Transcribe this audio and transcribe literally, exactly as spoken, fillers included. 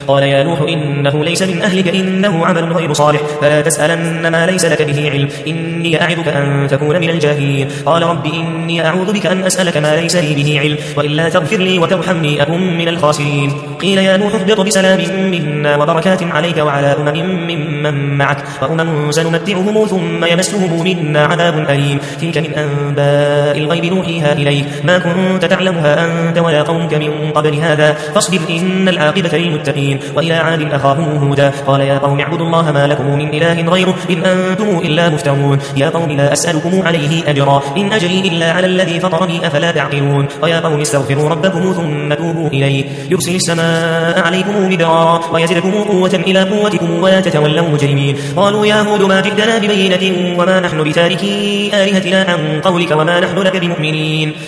قال يا نوح إنه ليس من أهلك إنه عمل غير صالح فلا تسألن ما ليس لك به علم إني أعظك أن تكون من الجاهلين قال رب إني أعوذ بك أن أسألك ما ليس لي به علم وإلا تغفر لي وترحمني أكن من الخاسرين قيل يا نوح اهبط بسلام منا وبركات عليك وعلى أمم ممن معك وأمم سنمتعهم ثم يمسهم منا عذاب أليم تلك من أنباء الغيب نوحيها إليك ما كنت تعلمها أنت ولا قومك من قبل هذا فاصبر إن العاقبة للمتقين وإلى عاد أخاهم هودا قال يا قوم اعبدوا الله ما لكم من إله غيره إن أنتم إلا مفترون يا قوم لا أسألكم عليه أجرا إن أجري إلا على الذي فطرني أفلا تعقلون ويا قوم استغفروا ربكم ثم توبوا إليه يرسل السماء عليكم مدرارا ويزدكم قوة إلى قوتكم ولا تتولوا مجرمين قالوا يا هود ما جئتنا ببينة وما نحن بتاركي آلهتنا عن قولك وما نحن لك بمؤمنين